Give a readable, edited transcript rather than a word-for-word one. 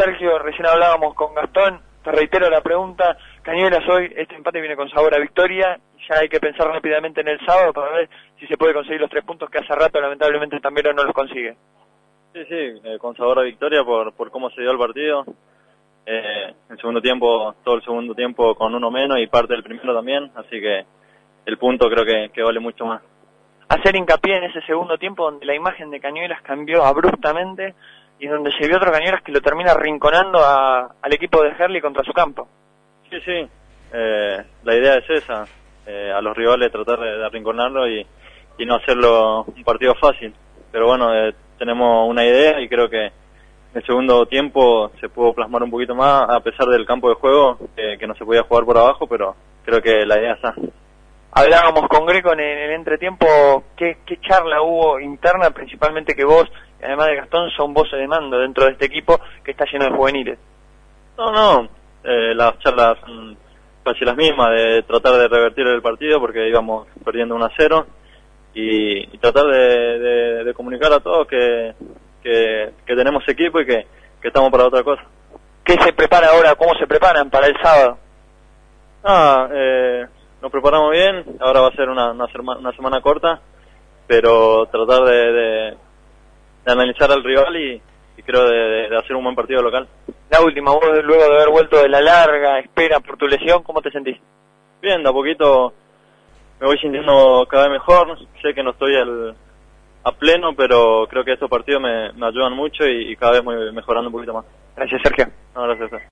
Sergio, recién hablábamos con Gastón, te reitero la pregunta, Cañuelas hoy, este empate viene con sabor a victoria, ya hay que pensar rápidamente en el sábado para ver si se puede conseguir los 3 puntos que hace rato lamentablemente Tambero no los consigue. Sí, con sabor a victoria por cómo se dio el partido. El segundo tiempo, todo el segundo tiempo con uno menos y parte del primero también, así que el punto creo que vale mucho más. Hacer hincapié en ese segundo tiempo donde la imagen de Cañuelas cambió abruptamente y donde se vio otro Cañuelas que lo termina arrinconando al equipo de Herli contra su campo. Sí, la idea es esa, a los rivales tratar de arrinconarlo y no hacerlo un partido fácil, pero bueno, tenemos una idea y creo que en el segundo tiempo se pudo plasmar un poquito más a pesar del campo de juego, que no se podía jugar por abajo, pero creo que la idea está. Hablábamos con Greco en el entretiempo, ¿qué charla hubo interna? Principalmente que vos, además de Gastón, son voces de mando dentro de este equipo que está lleno de juveniles. No, las charlas son casi las mismas, de tratar de revertir el partido porque íbamos perdiendo 1-0 y tratar de comunicar a todos que tenemos equipo y que estamos para otra cosa. ¿Qué se prepara ahora? ¿Cómo se preparan para el sábado? Nos preparamos bien, ahora va a ser una semana corta, pero tratar de analizar al rival y creo de hacer un buen partido local. La última, vos luego de haber vuelto de la larga espera por tu lesión, ¿cómo te sentís? Bien, de a poquito me voy sintiendo cada vez mejor, sé que no estoy a pleno, pero creo que estos partidos me ayudan mucho y cada vez voy mejorando un poquito más. Gracias, Sergio. No, gracias.